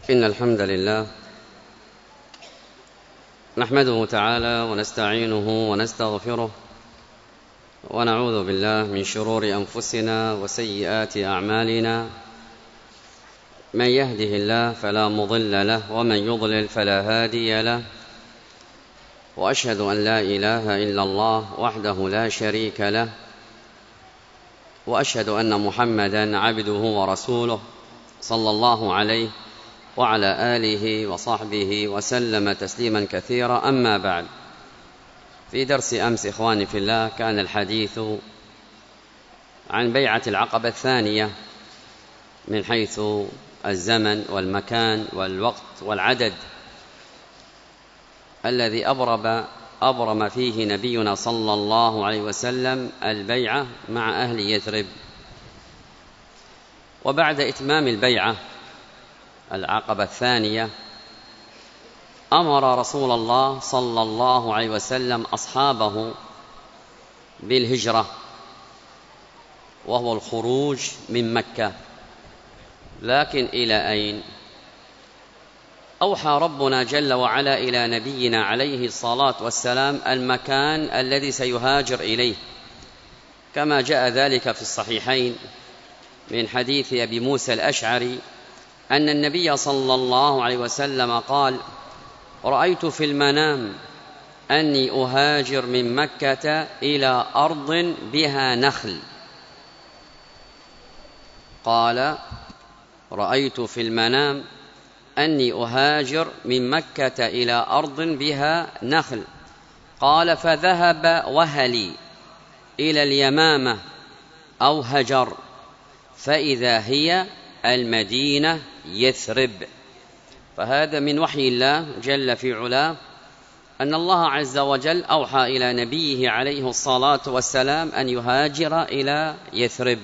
إن الحمد لله نحمده تعالى ونستعينه ونستغفره ونعوذ بالله من شرور أنفسنا وسيئات أعمالنا. من يهده الله فلا مضل له ومن يضلل فلا هادي له، وأشهد أن لا إله إلا الله وحده لا شريك له، وأشهد أن محمدًا عبده ورسوله صلى الله عليه وعلى آله وصحبه وسلم تسليما كثيرا. أما بعد، في درس أمس إخواني في الله كان الحديث عن بيعة العقبة الثانية من حيث الزمن والمكان والوقت والعدد الذي أبرم فيه نبينا صلى الله عليه وسلم البيعة مع أهل يثرب. وبعد إتمام البيعة العقبة الثانية أمر رسول الله صلى الله عليه وسلم أصحابه بالهجرة، وهو الخروج من مكة. لكن إلى أين؟ أوحى ربنا جل وعلا إلى نبينا عليه الصلاة والسلام المكان الذي سيهاجر إليه، كما جاء ذلك في الصحيحين من حديث أبي موسى الأشعري أن النبي صلى الله عليه وسلم قال: رأيت في المنام أني أهاجر من مكة إلى أرض بها نخل. قال: رأيت في المنام أني أهاجر من مكة إلى أرض بها نخل. قال: فذهب وهلي إلى اليمامة أو هجر، فإذا هي المدينة يثرب. فهذا من وحي الله جل في علاه أن الله عز وجل أوحى إلى نبيه عليه الصلاة والسلام أن يهاجر إلى يثرب.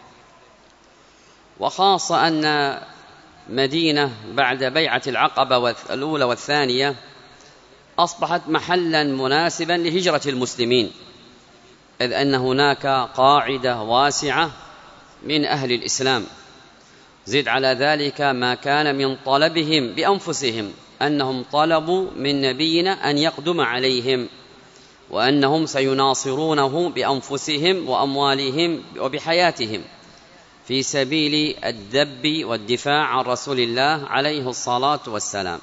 وخاصة أن مدينة بعد بيعة العقبة الأولى والثانية أصبحت محلا مناسبا لهجرة المسلمين، إذ أن هناك قاعدة واسعة من أهل الإسلام. زد على ذلك ما كان من طلبهم بأنفسهم، أنهم طلبوا من نبينا أن يقدم عليهم، وأنهم سيناصرونه بأنفسهم وأموالهم وبحياتهم في سبيل الذب والدفاع عن رسول الله عليه الصلاة والسلام.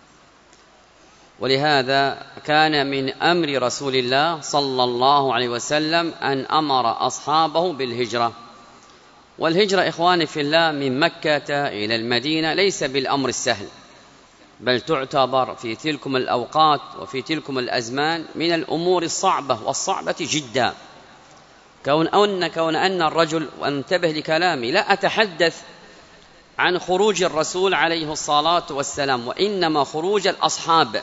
ولهذا كان من أمر رسول الله صلى الله عليه وسلم أن أمر أصحابه بالهجرة. والهجرة إخواني في الله من مكة إلى المدينة ليس بالأمر السهل، بل تعتبر في تلكم الأوقات وفي تلكم الأزمان من الأمور الصعبة والصعبة جدا. كون أن الرجل، وانتبه لكلامي، لا أتحدث عن خروج الرسول عليه الصلاة والسلام، وإنما خروج الأصحاب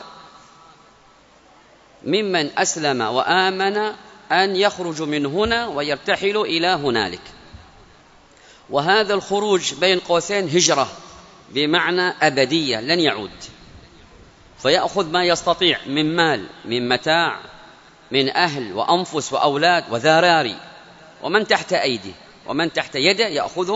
ممن أسلم وآمن أن يخرج من هنا ويرتحل إلى هنالك. وهذا الخروج بين قوسين هجرة بمعنى أبدية، لن يعود، فيأخذ ما يستطيع من مال، من متاع، من أهل وأنفس وأولاد وذراري، ومن تحت أيديه ومن تحت يده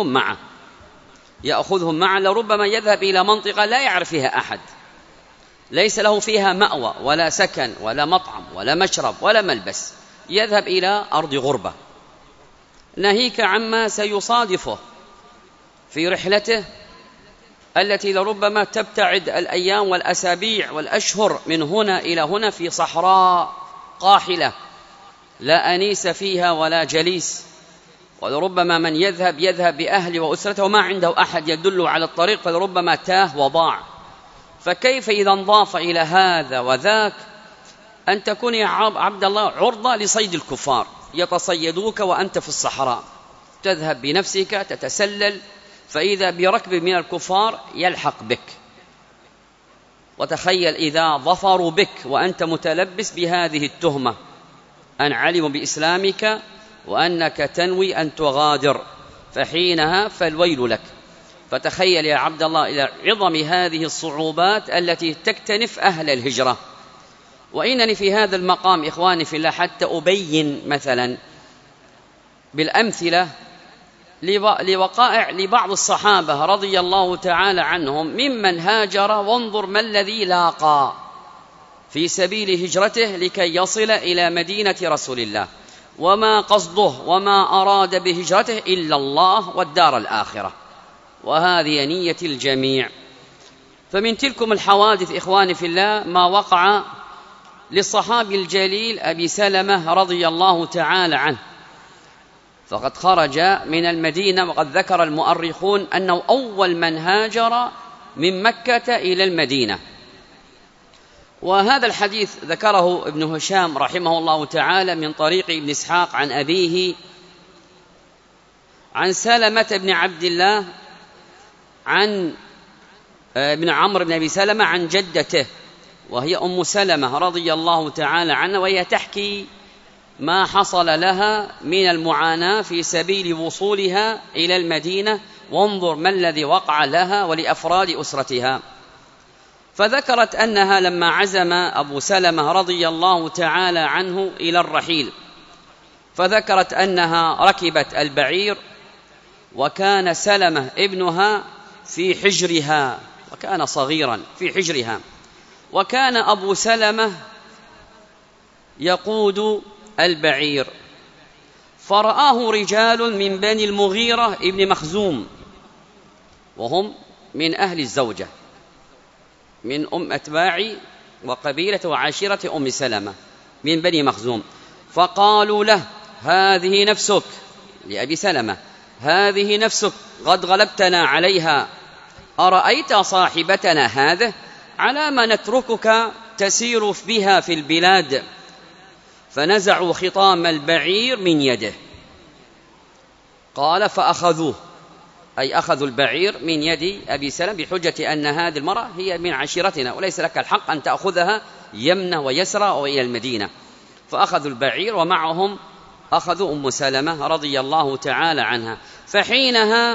يأخذهم معه. لربما يذهب إلى منطقة لا يعرف فيها أحد، ليس له فيها مأوى ولا سكن ولا مطعم ولا مشرب ولا ملبس، يذهب إلى أرض غربة، ناهيك عما سيصادفه في رحلته التي لربما تبتعد الأيام والأسابيع والأشهر من هنا إلى هنا في صحراء قاحلة لا أنيس فيها ولا جليس. ولربما من يذهب بأهله وأسرته وما عنده أحد يدل على الطريق، فلربما تاه وضاع. فكيف إذا انضاف إلى هذا وذاك أن تكون يا عبد الله عرضة لصيد الكفار، يتصيدوك وأنت في الصحراء، تذهب بنفسك تتسلل، فإذا بركب من الكفار يلحق بك. وتخيل إذا ظفروا بك وأنت متلبس بهذه التهمة، أن علموا بإسلامك وأنك تنوي أن تغادر، فحينها فالويل لك. فتخيل يا عبد الله إلى عظم هذه الصعوبات التي تكتنف أهل الهجرة. وإنني في هذا المقام إخواني في الله حتى أبين مثلا بالأمثلة لوقائع لبعض الصحابة رضي الله تعالى عنهم ممن هاجر، وانظر ما الذي لاقى في سبيل هجرته لكي يصل إلى مدينة رسول الله، وما قصده وما أراد بهجرته إلا الله والدار الآخرة، وهذه نية الجميع. فمن تلكم الحوادث إخواني في الله ما وقع للصحابي الجليل أبي سلمة رضي الله تعالى عنه، فقد خرج من المدينة، وقد ذكر المؤرخون أنه أول من هاجر من مكة إلى المدينة. وهذا الحديث ذكره ابن هشام رحمه الله تعالى من طريق ابن إسحاق عن أبيه عن سلمة بن عبد الله عن ابن عمرو بن أبي سلمة عن جدته وهي أم سلمة رضي الله تعالى عنها، وهي تحكي ما حصل لها من المعاناة في سبيل وصولها إلى المدينة، وانظر ما الذي وقع لها ولأفراد أسرتها. فذكرت أنها لما عزم أبو سلمة رضي الله تعالى عنه إلى الرحيل، فذكرت أنها ركبت البعير، وكان سلمة ابنها في حجرها، وكان صغيرا في حجرها، وكان أبو سلمة يقود البعير، فرآه رجال من بني المغيرة ابن مخزوم، وهم من أهل الزوجة، من أتباع وقبيلة وعشيرة أم سلمة من بني مخزوم، فقالوا له: هذه نفسك، لأبي سلمة، هذه نفسك قد غلبتنا عليها، أرأيت صاحبتنا هذه على ما نتركك تسير بها في البلاد؟ فنزعوا خطام البعير من يده. قال: فأخذوه، أي أخذوا البعير من يد أبي سلمة بحجة أن هذه المرأة هي من عشيرتنا وليس لك الحق أن تأخذها يمنة ويسرى وإلى المدينة. فأخذوا البعير، ومعهم أخذوا أم سلمة رضي الله تعالى عنها. فحينها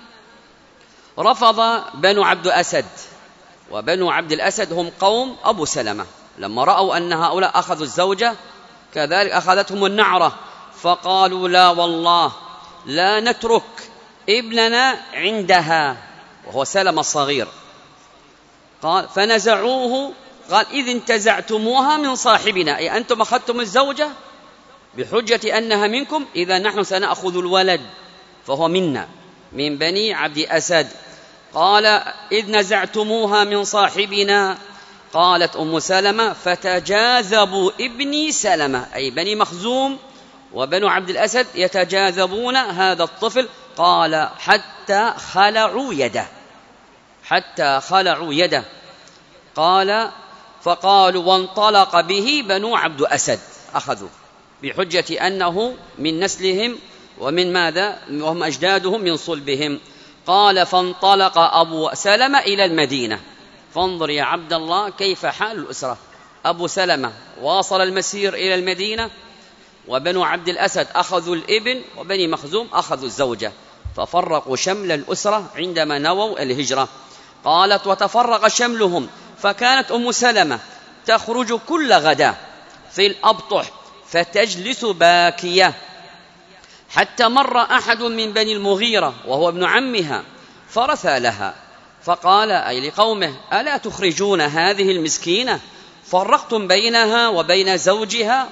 رفض بنو عبد أسد، وبنو عبد الأسد هم قوم أبو سلمة، لما رأوا أن هؤلاء أخذوا الزوجة كذلك أخذتهم النعرة، فقالوا: لا والله لا نترك ابننا عندها، وهو سلمة الصغير. قال: فنزعوه، قال: إذ انتزعتموها من صاحبنا، أي أنتم أخذتم الزوجة بحجة أنها منكم، إذا نحن سنأخذ الولد فهو منا من بني عبد أسد. قال: إذ نزعتموها من صاحبنا. قالت أم سلمة: فتجاذبوا ابني سلمة، أي بني مخزوم وبنو عبد الأسد يتجاذبون هذا الطفل. قال: حتى خلعوا يده، حتى خلعوا يده. قال: فقالوا: وانطلق به بنو عبد أسد، أخذوا بحجة أنه من نسلهم ومن ماذا، وهم أجدادهم من صلبهم. قال: فانطلق أبو سلمة إلى المدينة. فانظر يا عبد الله كيف حال الأسرة، أبو سلمة واصل المسير إلى المدينة، وبنو عبد الأسد أخذوا الابن، وبني مخزوم أخذوا الزوجة، ففرقوا شمل الأسرة عندما نووا الهجرة. قالت: وتفرق شملهم، فكانت أم سلمة تخرج كل غدا في الأبطح فتجلس باكية، حتى مر أحد من بني المغيرة وهو ابن عمها فرثى لها، فقال، أي لقومه: ألا تخرجون هذه المسكينة؟ فرقتم بينها وبين زوجها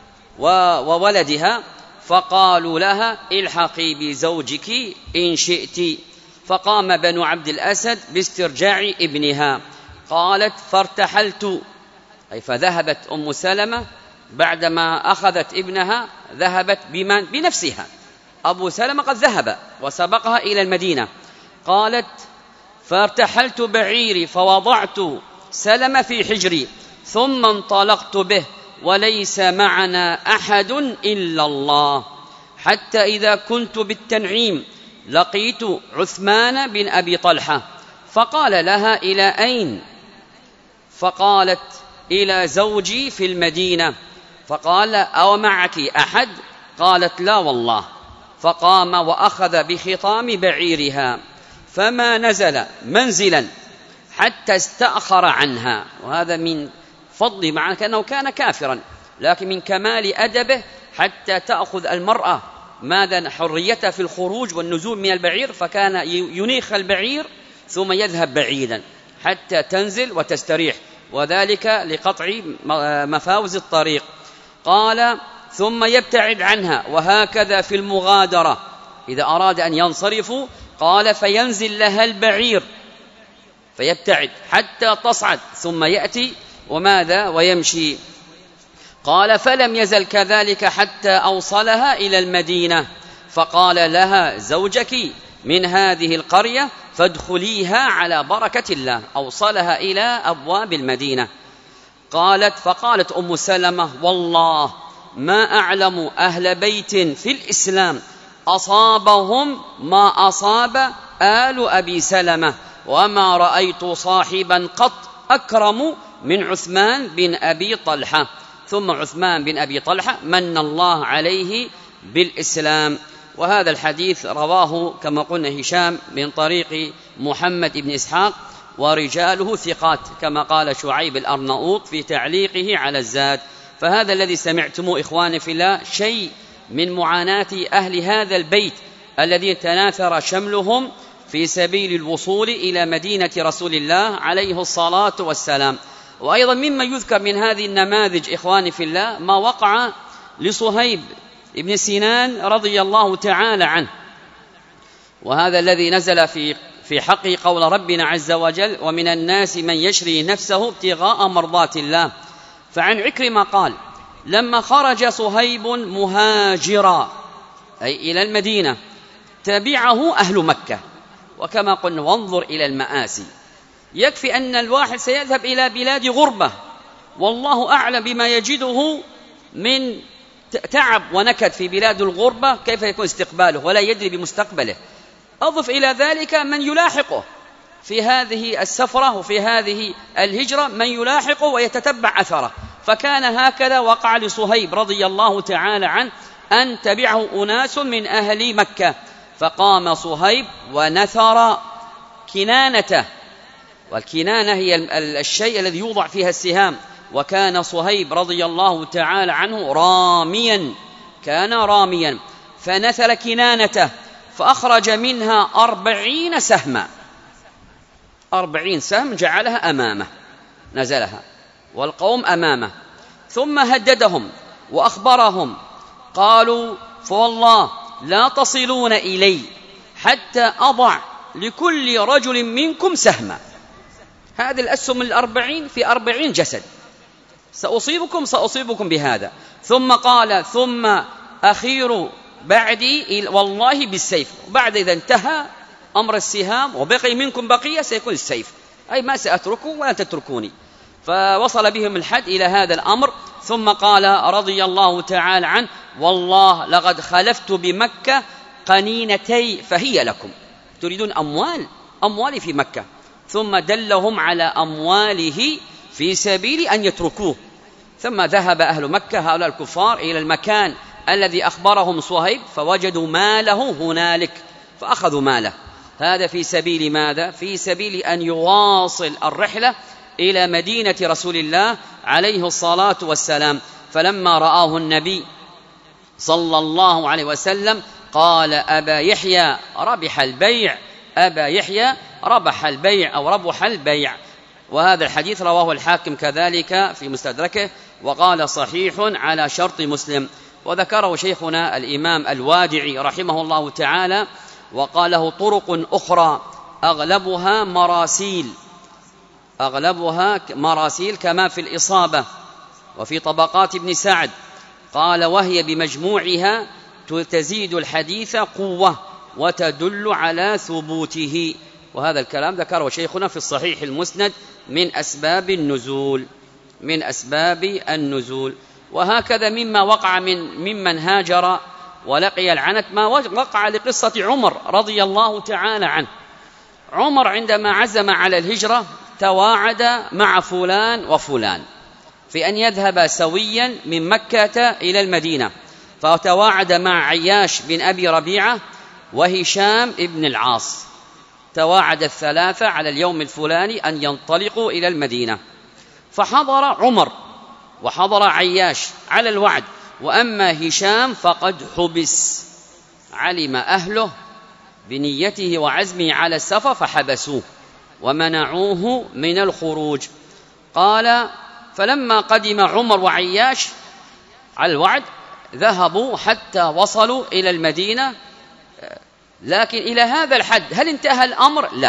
وولدها. فقالوا لها: الحقي بزوجك إن شئت. فقام بنو عبد الأسد باسترجاع ابنها. قالت: فارتحلت، أي فذهبت أم سلمة بعدما أخذت ابنها، ذهبت بنفسها، أبو سلمة قد ذهب وسبقها إلى المدينة. قالت: فارتحلت بعيري فوضعت سلمة في حجري، ثم انطلقت به وليس معنا أحد إلا الله، حتى إذا كنت بالتنعيم لقيت عثمان بن أبي طلحة، فقال لها: إلى أين؟ فقالت: إلى زوجي في المدينة. فقال: أو معك أحد؟ قالت: لا والله. فقام وأخذ بخطام بعيرها، فما نزل منزلا حتى استأخر عنها. وهذا من فضل، مع كأنه كان كافرا، لكن من كمال أدبه حتى تأخذ المرأة ماذا حريته في الخروج والنزول من البعير، فكان ينيخ البعير ثم يذهب بعيدا حتى تنزل وتستريح، وذلك لقطع مفاوز الطريق. قال ثم يبتعد عنها، وهكذا في المغادرة إذا أراد أن ينصرفوا قال فينزل لها البعير فيبتعد حتى تصعد ثم يأتي وماذا ويمشي. قال فلم يزل كذلك حتى أوصلها إلى المدينة، فقال لها زوجك من هذه القرية فادخليها على بركة الله، أوصلها إلى أبواب المدينة. فقالت أم سلمة والله ما أعلم أهل بيت في الإسلام أصابهم ما أصاب آل أبي سلمة، وما رأيت صاحبا قط أكرم من عثمان بن أبي طلحة. ثم عثمان بن أبي طلحة من الله عليه بالإسلام. وهذا الحديث رواه كما قلنا هشام من طريق محمد بن إسحاق، ورجاله ثقات كما قال شعيب الأرناؤوط في تعليقه على الزاد. فهذا الذي سمعتموه إخواني في الله شيء من معاناة أهل هذا البيت الذي تناثر شملهم في سبيل الوصول إلى مدينة رسول الله عليه الصلاة والسلام. وأيضا مما يذكر من هذه النماذج إخواني في الله ما وقع لصهيب ابن سنان رضي الله تعالى عنه، وهذا الذي نزل في حقه قول ربنا عز وجل ومن الناس من يشري نفسه ابتغاء مرضات الله. فعن عكرمة قال لما خرج صهيب مهاجرا أي إلى المدينة تبعه أهل مكة. وكما قلنا وانظر إلى المآسي، يكفي أن الواحد سيذهب إلى بلاد غربة والله أعلم بما يجده من تعب ونكد في بلاد الغربة كيف يكون استقباله ولا يدري بمستقبله. أضف إلى ذلك من يلاحقه في هذه السفرة وفي هذه الهجرة، من يلاحقه ويتتبع أثره. فكان هكذا وقع لصهيب رضي الله تعالى عنه أن تبعه أناس من أهل مكة، فقام صهيب ونثر كنانته، والكنانة هي الشيء الذي يوضع فيها السهام. وكان صهيب رضي الله تعالى عنه راميا، كان راميا، فنثر كنانته فأخرج منها 40 سهما، 40 سهم جعلها أمامه نزلها والقوم أمامه، ثم هددهم وأخبرهم قالوا فوالله لا تصلون إلي حتى أضع لكل رجل منكم سهما. هذه الأسهم 40 في 40 جسد، سأصيبكم بهذا. ثم قال ثم أخير بعدي والله بالسيف، وبعد إذا انتهى أمر السهام وبقي منكم بقية سيكون السيف، أي ما سأتركه ولا تتركوني. فوصل بهم الحد إلى هذا الأمر. ثم قال رضي الله تعالى عنه والله لقد خلفت بمكة قنينتي فهي لكم، تريدون أموالي في مكة. ثم دلهم على أمواله في سبيل أن يتركوه. ثم ذهب أهل مكة هؤلاء الكفار إلى المكان الذي أخبرهم صهيب فوجدوا ماله هنالك فأخذوا ماله. هذا في سبيل ماذا؟ في سبيل أن يواصل الرحلة إلى مدينة رسول الله عليه الصلاة والسلام. فلما رآه النبي صلى الله عليه وسلم قال أبا يحيى ربح البيع، أبا يحيى ربح البيع أو ربح البيع. وهذا الحديث رواه الحاكم كذلك في مستدركه وقال صحيح على شرط مسلم. وذكره شيخنا الإمام الوادعي رحمه الله تعالى وقاله طرق أخرى أغلبها مراسيل كما في الإصابة وفي طبقات ابن سعد. قال وهي بمجموعها تزيد الحديث قوة وتدل على ثبوته. وهذا الكلام ذكره شيخنا في الصحيح المسند من أسباب النزول. وهكذا مما وقع ممن هاجر ولقي العنت ما وقع لقصة عمر رضي الله تعالى عنه. عمر عندما عزم على الهجرة تواعد مع فلان وفلان في أن يذهب سويا من مكة إلى المدينة، فتواعد مع عياش بن أبي ربيعة وهشام بن العاص، تواعد الثلاثة على اليوم الفلاني أن ينطلقوا إلى المدينة. فحضر عمر وحضر عياش على الوعد، وأما هشام فقد حبس علم أهله بنيته وعزمه على السفر فحبسوه ومنعوه من الخروج. قال فلما قدم عمر وعياش على الوعد ذهبوا حتى وصلوا إلى المدينة، لكن إلى هذا الحد هل انتهى الأمر؟ لا،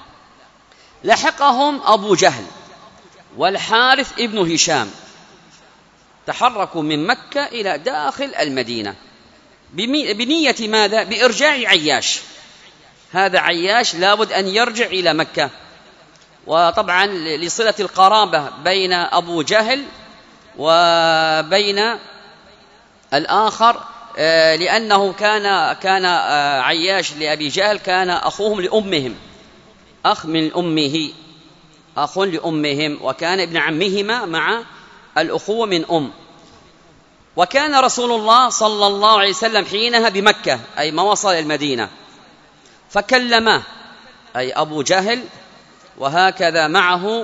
لحقهم أبو جهل والحارث ابن هشام، تحركوا من مكة إلى داخل المدينة بنية ماذا؟ بإرجاع عياش. هذا عياش لابد أن يرجع إلى مكة، وطبعا لصلة القرابة بين أبو جهل وبين الآخر، لأنه كان عياش لأبي جهل كان أخوهم لأمهم، أخ من أمه، أخ لأمهم، وكان ابن عمهما مع الأخوة من أم. وكان رسول الله صلى الله عليه وسلم حينها بمكة، أي ما وصل المدينة، فكلماه أي أبو جهل وهكذا معه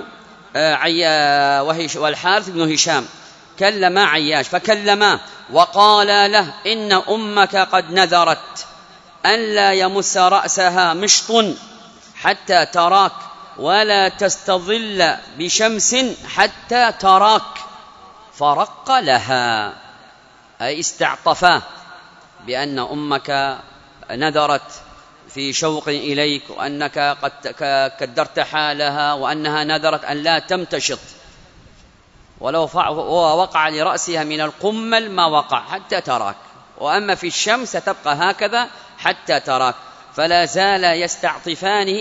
والحارث بن هشام، كلم عياش فكلماه وقال له إن أمك قد نذرت أن لا يمس رأسها مشط حتى تراك ولا تستظل بشمس حتى تراك، فرق لها أي استعطفاه بأن أمك نذرت في شوق إليك، وأنك قد كدرت حالها، وأنها نذرت أن لا تمتشط، ولو وقع لرأسها من القمل ما وقع حتى تراك، وأما في الشمس تبقى هكذا حتى تراك. فلا زال يستعطفانه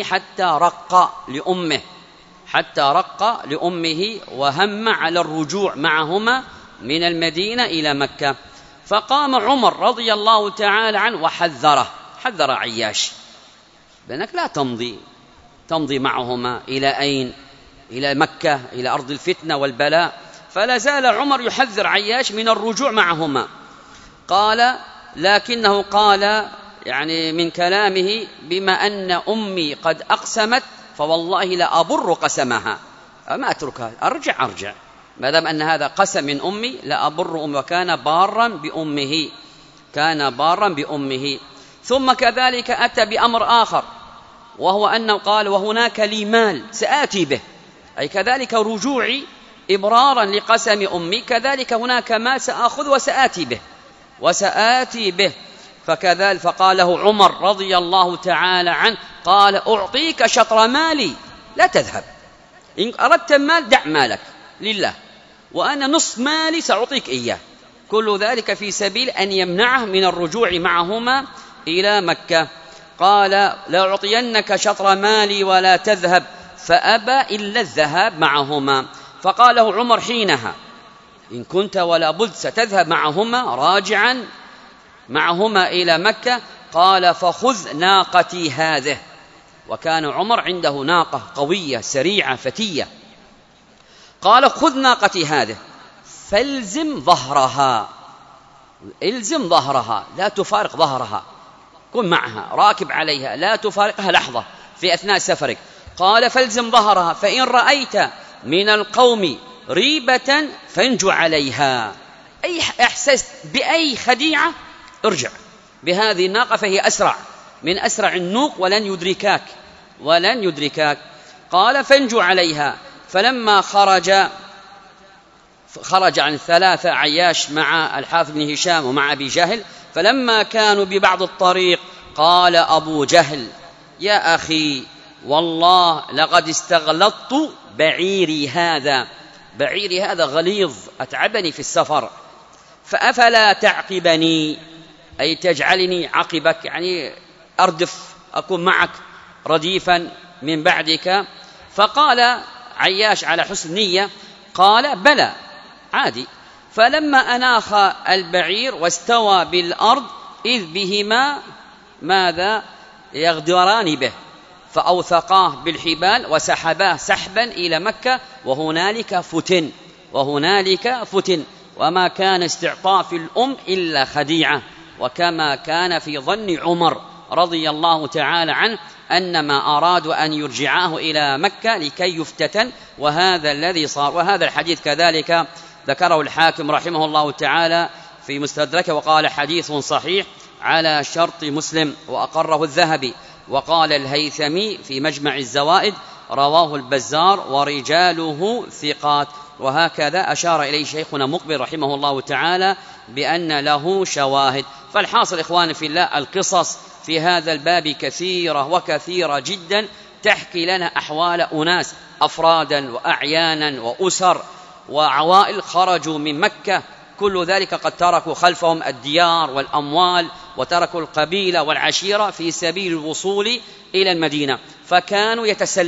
حتى رق لأمه وهم على الرجوع معهما من المدينة إلى مكة. فقام عمر رضي الله تعالى عنه حذر عياش بأنك لا تمضي معهما إلى أين؟ إلى مكة، إلى أرض الفتنة والبلاء. فلا زال عمر يحذر عياش من الرجوع معهما. قال لكنه قال يعني من كلامه بما أن أمي قد أقسمت فوالله لا أبر قسمها، ما أتركها، أرجع ما دام أن هذا قسم من أمي لا أبر أمي، وكان بارا بأمه. ثم كذلك أتى بأمر آخر، وهو أنه قال وهناك لي مال سآتي به، أي كذلك رجوعي إبرارا لقسم أمي، كذلك هناك ما سأخذ وسآتي به. فكذلك فقال له عمر رضي الله تعالى عنه قال أعطيك شطر مالي لا تذهب، إن أردت المال دع مالك لله، وأنا نصف مالي سأعطيك إياه، كل ذلك في سبيل أن يمنعه من الرجوع معهما إلى مكة. قال لا أعطينك شطر مالي ولا تذهب، فأبى إلا الذهاب معهما. فقال له عمر حينها إن كنت ولا بد ستذهب معهما راجعا معهما إلى مكة، قال فخذ ناقتي هذه، وكان عمر عنده ناقة قوية سريعة فتية، قال خذ ناقتي هذه فالزم ظهرها، الزم ظهرها لا تفارق ظهرها، كن معها راكب عليها لا تفارقها لحظة في أثناء سفرك. قال فالزم ظهرها فإن رأيت من القوم ريبة فانجو عليها، أي أحسست بأي خديعة ارجع بهذه الناقة فهي أسرع من أسرع النوق ولن يدركاك. قال فانجو عليها. فلما خرج عن الثلاثة عياش مع الحارث بن هشام ومع أبي جهل، فلما كانوا ببعض الطريق قال أبو جهل يا أخي والله لقد استغلطت بعيري هذا غليظ أتعبني في السفر، فأفلا تعقبني أي تجعلني عقبك، يعني أردف أكون معك رديفا من بعدك. فقال عياش على حسن نية قال بلى عادي. فلما أناخ البعير واستوى بالأرض إذ بهما ماذا يغدران به، فأوثقاه بالحبال وسحباه سحبا إلى مكة، وهنالك فتن وما كان استعطاف الأم إلا خديعة، وكما كان في ظن عمر رضي الله تعالى عنه أنما أرادوا أن يرجعاه إلى مكة لكي يفتتن، وهذا الذي صار. وهذا الحديث كذلك ذكره الحاكم رحمه الله تعالى في مستدركه وقال حديث صحيح على شرط مسلم وأقره الذهبي. وقال الهيثمي في مجمع الزوائد رواه البزار ورجاله ثقات. وهكذا أشار إليه شيخنا مقبل رحمه الله تعالى بأن له شواهد. فالحاصل إخواني في الله القصص في هذا الباب كثيرة وكثيرة جدا، تحكي لنا أحوال أناس أفرادا وأعيانا وأسر وعوائل خرجوا من مكة، كل ذلك قد تركوا خلفهم الديار والأموال وتركوا القبيلة والعشيرة في سبيل الوصول إلى المدينة، فكانوا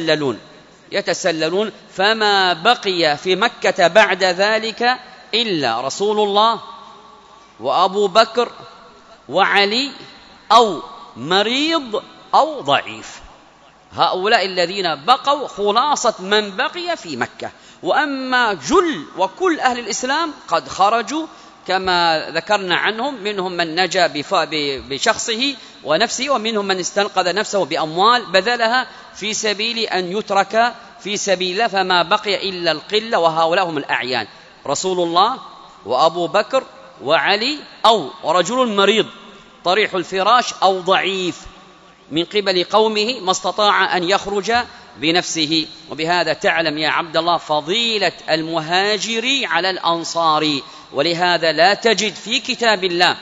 يتسللون فما بقي في مكة بعد ذلك إلا رسول الله وأبو بكر وعلي أو مريض أو ضعيف. هؤلاء الذين بقوا خلاصة من بقي في مكة. وأما جل وكل أهل الإسلام قد خرجوا كما ذكرنا عنهم، منهم من نجا بشخصه ونفسه، ومنهم من استنقذ نفسه بأموال بذلها في سبيل أن يترك في سبيل الله، فما بقي إلا القلة، وهؤلاء هم الأعيان: رسول الله وأبو بكر وعلي أو رجل مريض طريح الفراش أو ضعيف من قبل قومه ما استطاع أن يخرج بنفسه. وبهذا تعلم يا عبد الله فضيلة المهاجر على الأنصار، ولهذا لا تجد في كتاب الله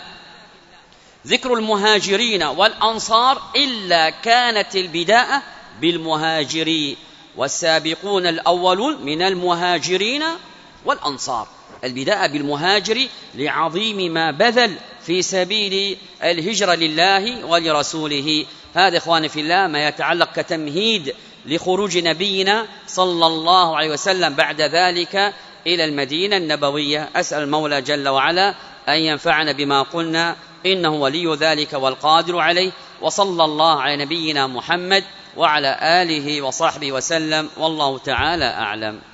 ذكر المهاجرين والأنصار إلا كانت البداية بالمهاجرين، والسابقون الأولون من المهاجرين والأنصار. البداية بالمهاجر لعظيم ما بذل في سبيل الهجرة لله ولرسوله. هذا إخواني في الله ما يتعلق كتمهيد لخروج نبينا صلى الله عليه وسلم بعد ذلك إلى المدينة النبوية. أسأل المولى جل وعلا أن ينفعنا بما قلنا، إنه ولي ذلك والقادر عليه. وصلى الله على نبينا محمد وعلى آله وصحبه وسلم، والله تعالى أعلم.